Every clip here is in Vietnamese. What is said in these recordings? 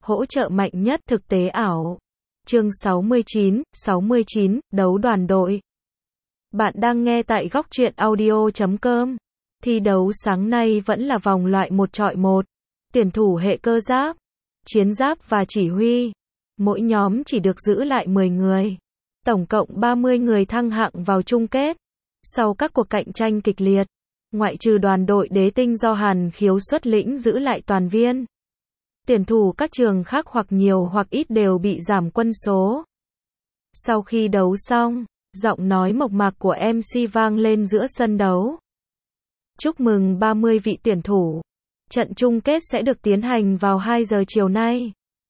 Hỗ trợ mạnh nhất thực tế ảo. Chương 69, đấu đoàn đội. Bạn đang nghe tại Góc Truyện Audio.com. Thi đấu sáng nay vẫn là vòng loại 1-1. Tuyển thủ hệ cơ giáp, chiến giáp và chỉ huy. Mỗi nhóm chỉ được giữ lại 10 người. Tổng cộng 30 người thăng hạng vào chung kết. Sau các cuộc cạnh tranh kịch liệt, ngoại trừ đoàn đội đế tinh do Hàn Khiếu xuất lĩnh giữ lại toàn viên. Tuyển thủ các trường khác hoặc nhiều hoặc ít đều bị giảm quân số. Sau khi đấu xong, giọng nói mộc mạc của MC vang lên giữa sân đấu. Chúc mừng 30 vị tuyển thủ. Trận chung kết sẽ được tiến hành vào 2 giờ chiều nay.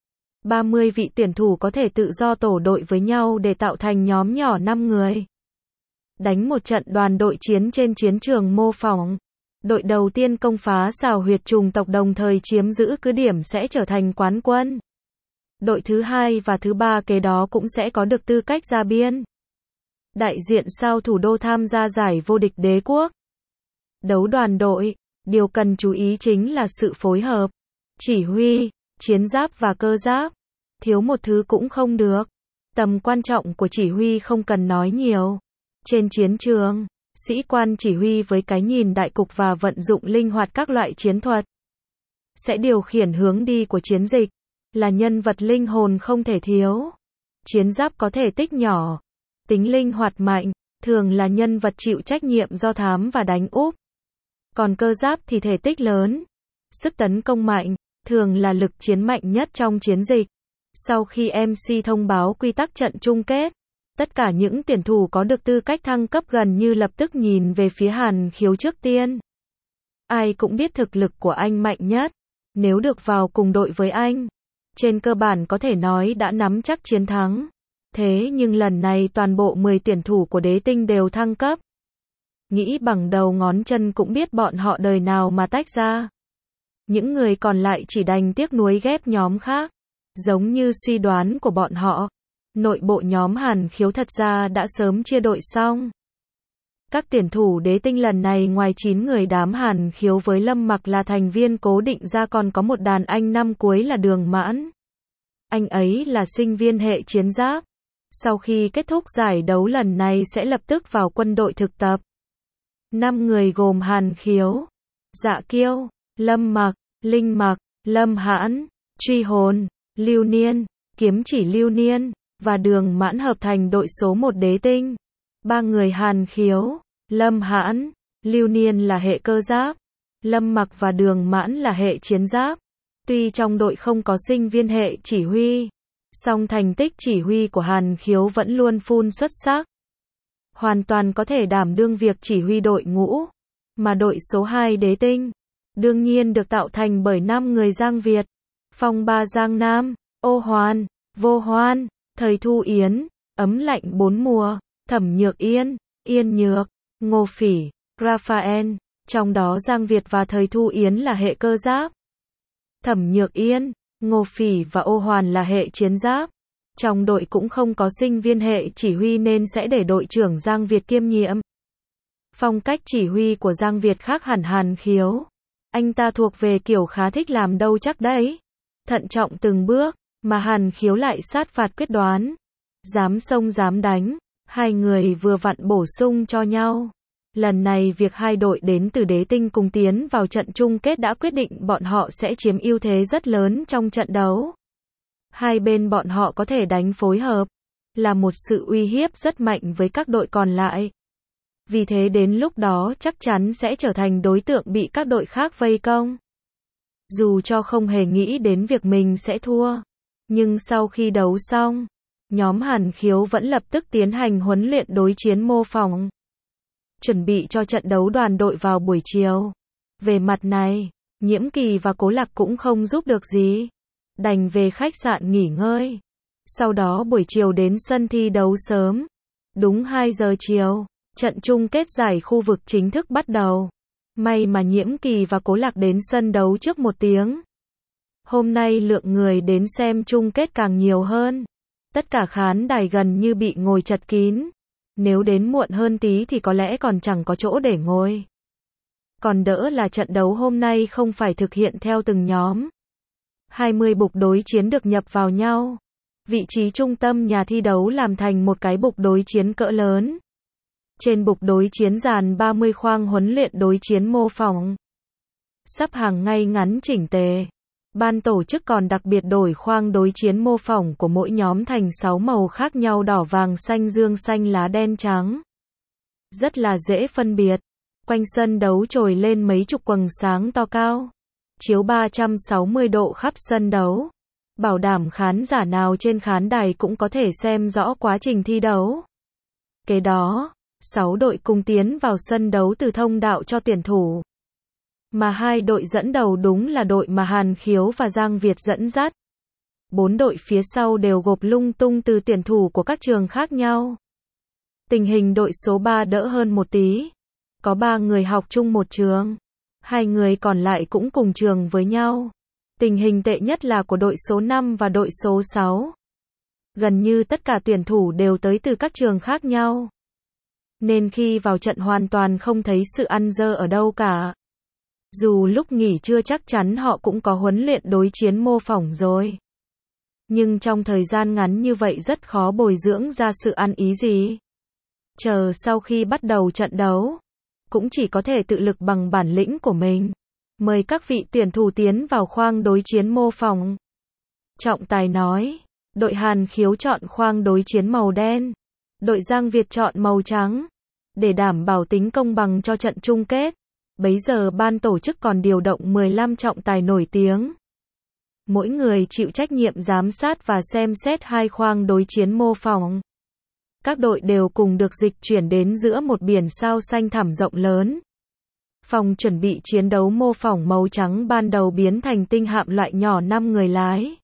30 vị tuyển thủ có thể tự do tổ đội với nhau để tạo thành nhóm nhỏ 5 người. Đánh một trận đoàn đội chiến trên chiến trường mô phỏng. Đội đầu tiên công phá xào huyệt trùng tộc đồng thời chiếm giữ cứ điểm sẽ trở thành quán quân. Đội thứ 2 và thứ 3 kế đó cũng sẽ có được tư cách ra biên. Đại diện sao thủ đô tham gia giải vô địch đế quốc. Đấu đoàn đội, điều cần chú ý chính là sự phối hợp, chỉ huy, chiến giáp và cơ giáp. Thiếu một thứ cũng không được. Tầm quan trọng của chỉ huy không cần nói nhiều. Trên chiến trường, sĩ quan chỉ huy với cái nhìn đại cục và vận dụng linh hoạt các loại chiến thuật sẽ điều khiển hướng đi của chiến dịch, là nhân vật linh hồn không thể thiếu. Chiến giáp có thể tích nhỏ, tính linh hoạt mạnh, thường là nhân vật chịu trách nhiệm do thám và đánh úp. Còn cơ giáp thì thể tích lớn, sức tấn công mạnh, thường là lực chiến mạnh nhất trong chiến dịch. Sau khi MC thông báo quy tắc trận chung kết, tất cả những tuyển thủ có được tư cách thăng cấp gần như lập tức nhìn về phía Hàn Khiếu trước tiên. Ai cũng biết thực lực của anh mạnh nhất. Nếu được vào cùng đội với anh, trên cơ bản có thể nói đã nắm chắc chiến thắng. Thế nhưng lần này toàn bộ 10 tuyển thủ của đế tinh đều thăng cấp. Nghĩ bằng đầu ngón chân cũng biết bọn họ đời nào mà tách ra. Những người còn lại chỉ đành tiếc nuối ghép nhóm khác. Giống như suy đoán của bọn họ, nội bộ nhóm Hàn Khiếu thật ra đã sớm chia đội xong. Các tuyển thủ đế tinh lần này ngoài 9 người đám Hàn Khiếu với Lâm Mặc là thành viên cố định ra còn có một đàn anh năm cuối là Đường Mãn. Anh ấy là sinh viên hệ chiến giáp. Sau khi kết thúc giải đấu lần này sẽ lập tức vào quân đội thực tập. 5 người gồm Hàn Khiếu, Dạ Kiêu, Lâm Mặc, Linh Mặc, Lâm Hãn, Truy Hồn, Lưu Niên, Kiếm Chỉ Lưu Niên và Đường Mãn hợp thành đội số 1 đế tinh. 3 người Hàn Khiếu, Lâm Hãn, Lưu Niên là hệ cơ giáp, Lâm Mặc và Đường Mãn là hệ chiến giáp. Tuy trong đội không có sinh viên hệ chỉ huy, song thành tích chỉ huy của Hàn Khiếu vẫn luôn phun xuất sắc. Hoàn toàn có thể đảm đương việc chỉ huy đội ngũ. Mà đội số 2 đế tinh, đương nhiên được tạo thành bởi 5 người Giang Việt, Phong Ba Giang Nam, Ô Hoan, Vô Hoan, Thời Thu Yến, Ấm Lạnh Bốn Mùa, Thẩm Nhược Yên, Yên Nhược, Ngô Phỉ, Raphael. Trong đó Giang Việt và Thời Thu Yến là hệ cơ giáp. Thẩm Nhược Yên, Ngô Phỉ và Ô Hoan là hệ chiến giáp. Trong đội cũng không có sinh viên hệ chỉ huy nên sẽ để đội trưởng Giang Việt kiêm nhiệm. Phong cách chỉ huy của Giang Việt khác hẳn Hàn Khiếu. Anh ta thuộc về kiểu khá thích làm đâu chắc đấy. Thận trọng từng bước, mà Hàn Khiếu lại sát phạt quyết đoán. Dám xông dám đánh, hai người vừa vặn bổ sung cho nhau. Lần này việc hai đội đến từ đế tinh cùng tiến vào trận chung kết đã quyết định bọn họ sẽ chiếm ưu thế rất lớn trong trận đấu. Hai bên bọn họ có thể đánh phối hợp, là một sự uy hiếp rất mạnh với các đội còn lại. Vì thế đến lúc đó chắc chắn sẽ trở thành đối tượng bị các đội khác vây công. Dù cho không hề nghĩ đến việc mình sẽ thua, nhưng sau khi đấu xong, nhóm Hàn Khiếu vẫn lập tức tiến hành huấn luyện đối chiến mô phỏng, chuẩn bị cho trận đấu đoàn đội vào buổi chiều. Về mặt này, Nhiễm Kỳ và Cố Lạc cũng không giúp được gì, đành về khách sạn nghỉ ngơi. Sau đó buổi chiều đến sân thi đấu sớm. Đúng 2 giờ chiều, trận chung kết giải khu vực chính thức bắt đầu. May mà Nhiễm Kỳ và Cố Lạc đến sân đấu trước 1 tiếng. Hôm nay lượng người đến xem chung kết càng nhiều hơn. Tất cả khán đài gần như bị ngồi chật kín. Nếu đến muộn hơn tí thì có lẽ còn chẳng có chỗ để ngồi. Còn đỡ là trận đấu hôm nay không phải thực hiện theo từng nhóm. 20 bục đối chiến được nhập vào nhau. Vị trí trung tâm nhà thi đấu làm thành một cái bục đối chiến cỡ lớn. Trên bục đối chiến dàn 30 khoang huấn luyện đối chiến mô phỏng. Sắp hàng ngay ngắn chỉnh tề. Ban tổ chức còn đặc biệt đổi khoang đối chiến mô phỏng của mỗi nhóm thành 6 màu khác nhau: đỏ, vàng, xanh dương, xanh lá, đen, trắng. Rất là dễ phân biệt. Quanh sân đấu trồi lên mấy chục quầng sáng to cao, chiếu 360 độ khắp sân đấu, bảo đảm khán giả nào trên khán đài cũng có thể xem rõ quá trình thi đấu. Kế đó, 6 đội cùng tiến vào sân đấu từ thông đạo cho tuyển thủ. Mà hai đội dẫn đầu đúng là đội mà Hàn Khiếu và Giang Việt dẫn dắt. 4 đội phía sau đều gộp lung tung từ tuyển thủ của các trường khác nhau. Tình hình đội số 3 đỡ hơn một tí. Có 3 người học chung một trường. 2 người còn lại cũng cùng trường với nhau. Tình hình tệ nhất là của đội số 5 và đội số 6. Gần như tất cả tuyển thủ đều tới từ các trường khác nhau. Nên khi vào trận hoàn toàn không thấy sự ăn dơ ở đâu cả. Dù lúc nghỉ trưa chắc chắn họ cũng có huấn luyện đối chiến mô phỏng rồi. Nhưng trong thời gian ngắn như vậy rất khó bồi dưỡng ra sự ăn ý gì. Chờ sau khi bắt đầu trận đấu, cũng chỉ có thể tự lực bằng bản lĩnh của mình. Mời các vị tuyển thủ tiến vào khoang đối chiến mô phỏng. Trọng tài nói, đội Hàn Khiếu chọn khoang đối chiến màu đen, đội Giang Việt chọn màu trắng. Để đảm bảo tính công bằng cho trận chung kết, bấy giờ ban tổ chức còn điều động 15 trọng tài nổi tiếng. Mỗi người chịu trách nhiệm giám sát và xem xét hai khoang đối chiến mô phỏng. Các đội đều cùng được dịch chuyển đến giữa một biển sao xanh thẳm rộng lớn. Phòng chuẩn bị chiến đấu mô phỏng màu trắng ban đầu biến thành tinh hạm loại nhỏ 5 người lái.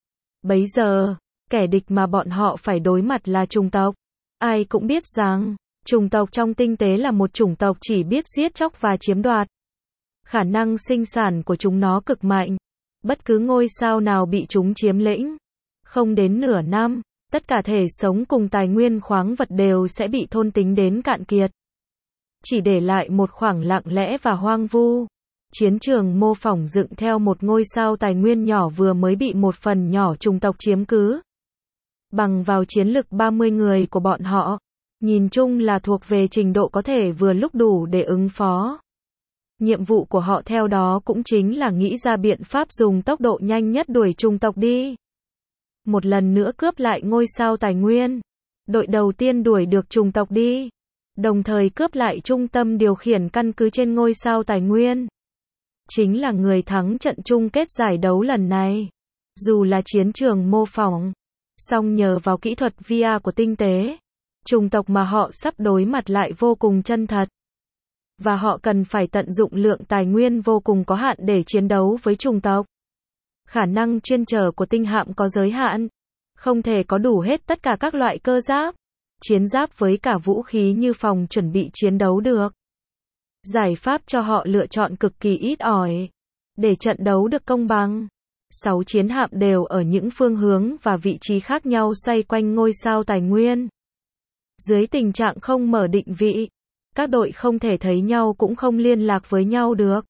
Bấy giờ, kẻ địch mà bọn họ phải đối mặt là chủng tộc. Ai cũng biết rằng, chủng tộc trong tinh tế là một chủng tộc chỉ biết giết chóc và chiếm đoạt. Khả năng sinh sản của chúng nó cực mạnh. Bất cứ ngôi sao nào bị chúng chiếm lĩnh, không đến nửa năm, tất cả thể sống cùng tài nguyên khoáng vật đều sẽ bị thôn tính đến cạn kiệt. Chỉ để lại một khoảng lặng lẽ và hoang vu. Chiến trường mô phỏng dựng theo một ngôi sao tài nguyên nhỏ vừa mới bị một phần nhỏ chủng tộc chiếm cứ. Bằng vào chiến lực 30 người của bọn họ, nhìn chung là thuộc về trình độ có thể vừa lúc đủ để ứng phó. Nhiệm vụ của họ theo đó cũng chính là nghĩ ra biện pháp dùng tốc độ nhanh nhất đuổi chủng tộc đi. Một lần nữa cướp lại ngôi sao tài nguyên. Đội đầu tiên đuổi được chủng tộc đi, đồng thời cướp lại trung tâm điều khiển căn cứ trên ngôi sao tài nguyên. Chính là người thắng trận chung kết giải đấu lần này. Dù là chiến trường mô phỏng, song nhờ vào kỹ thuật VR của tinh tế, chủng tộc mà họ sắp đối mặt lại vô cùng chân thật. Và họ cần phải tận dụng lượng tài nguyên vô cùng có hạn để chiến đấu với chủng tộc. Khả năng chuyên chở của tinh hạm có giới hạn. Không thể có đủ hết tất cả các loại cơ giáp, chiến giáp với cả vũ khí như phòng chuẩn bị chiến đấu được. Giải pháp cho họ lựa chọn cực kỳ ít ỏi. Để trận đấu được công bằng, 6 chiến hạm đều ở những phương hướng và vị trí khác nhau xoay quanh ngôi sao tài nguyên. Dưới tình trạng không mở định vị, các đội không thể thấy nhau cũng không liên lạc với nhau được.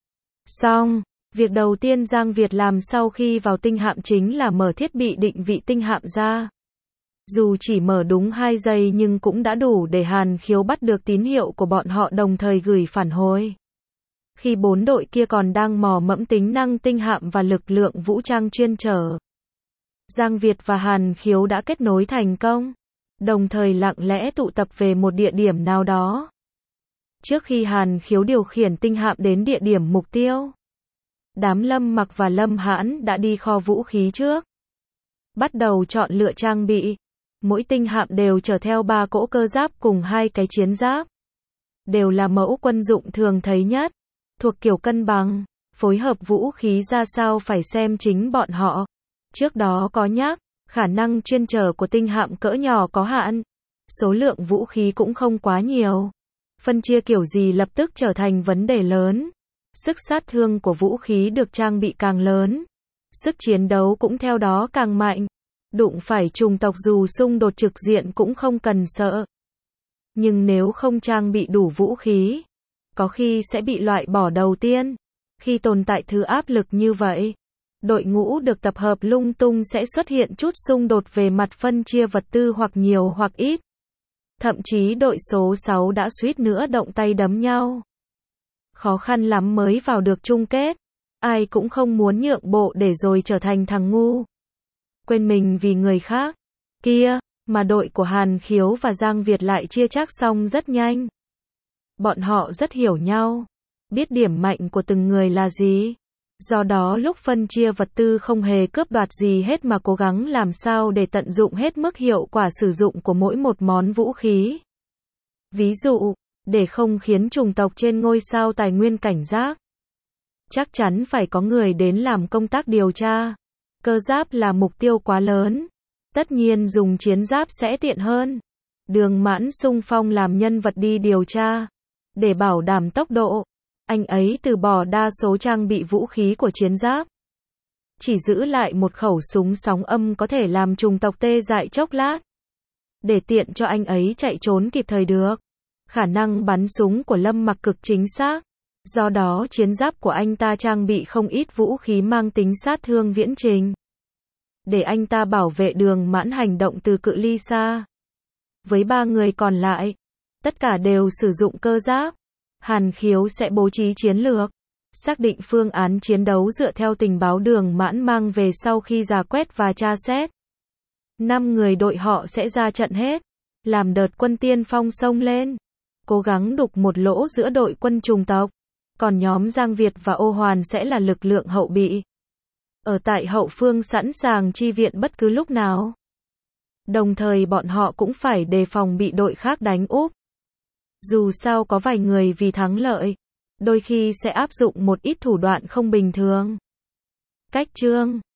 Xong, việc đầu tiên Giang Việt làm sau khi vào tinh hạm chính là mở thiết bị định vị tinh hạm ra. Dù chỉ mở đúng 2 giây nhưng cũng đã đủ để Hàn Khiếu bắt được tín hiệu của bọn họ đồng thời gửi phản hồi. Khi 4 đội kia còn đang mò mẫm tính năng tinh hạm và lực lượng vũ trang chuyên chở, Giang Việt và Hàn Khiếu đã kết nối thành công, đồng thời lặng lẽ tụ tập về một địa điểm nào đó. Trước khi Hàn Khiếu điều khiển tinh hạm đến địa điểm mục tiêu, đám Lâm Mặc và Lâm Hãn đã đi kho vũ khí trước. Bắt đầu chọn lựa trang bị. Mỗi tinh hạm đều chở theo 3 cỗ cơ giáp cùng 2 cái chiến giáp. Đều là mẫu quân dụng thường thấy nhất, thuộc kiểu cân bằng, phối hợp vũ khí ra sao phải xem chính bọn họ. Trước đó có nhắc, khả năng chuyên chở của tinh hạm cỡ nhỏ có hạn. Số lượng vũ khí cũng không quá nhiều. Phân chia kiểu gì lập tức trở thành vấn đề lớn. Sức sát thương của vũ khí được trang bị càng lớn, sức chiến đấu cũng theo đó càng mạnh. Đụng phải chủng tộc dù xung đột trực diện cũng không cần sợ. Nhưng nếu không trang bị đủ vũ khí, có khi sẽ bị loại bỏ đầu tiên. Khi tồn tại thứ áp lực như vậy, đội ngũ được tập hợp lung tung sẽ xuất hiện chút xung đột về mặt phân chia vật tư hoặc nhiều hoặc ít. Thậm chí đội số 6 đã suýt nữa động tay đấm nhau. Khó khăn lắm mới vào được chung kết. Ai cũng không muốn nhượng bộ để rồi trở thành thằng ngu. Quên mình vì người khác. Kia, mà đội của Hàn Khiếu và Giang Việt lại chia chác xong rất nhanh. Bọn họ rất hiểu nhau, biết điểm mạnh của từng người là gì. Do đó lúc phân chia vật tư không hề cướp đoạt gì hết mà cố gắng làm sao để tận dụng hết mức hiệu quả sử dụng của mỗi một món vũ khí. Ví dụ, để không khiến chủng tộc trên ngôi sao tài nguyên cảnh giác, chắc chắn phải có người đến làm công tác điều tra. Cơ giáp là mục tiêu quá lớn. Tất nhiên dùng chiến giáp sẽ tiện hơn. Đường Mãn xung phong làm nhân vật đi điều tra. Để bảo đảm tốc độ, anh ấy từ bỏ đa số trang bị vũ khí của chiến giáp. Chỉ giữ lại một khẩu súng sóng âm có thể làm chủng tộc tê dại chốc lát. Để tiện cho anh ấy chạy trốn kịp thời được. Khả năng bắn súng của Lâm Mặc cực chính xác. Do đó chiến giáp của anh ta trang bị không ít vũ khí mang tính sát thương viễn trình. Để anh ta bảo vệ Đường Mãn hành động từ cự ly xa. Với 3 người còn lại, tất cả đều sử dụng cơ giáp. Hàn Khiếu sẽ bố trí chiến lược, xác định phương án chiến đấu dựa theo tình báo Đường Mãn mang về sau khi rà quét và tra xét. 5 người đội họ sẽ ra trận hết, làm đợt quân tiên phong xông lên, cố gắng đục một lỗ giữa đội quân chủng tộc. Còn nhóm Giang Việt và Ô Hoàn sẽ là lực lượng hậu bị. Ở tại hậu phương sẵn sàng chi viện bất cứ lúc nào. Đồng thời bọn họ cũng phải đề phòng bị đội khác đánh úp. Dù sao có vài người vì thắng lợi, đôi khi sẽ áp dụng một ít thủ đoạn không bình thường. Cách chương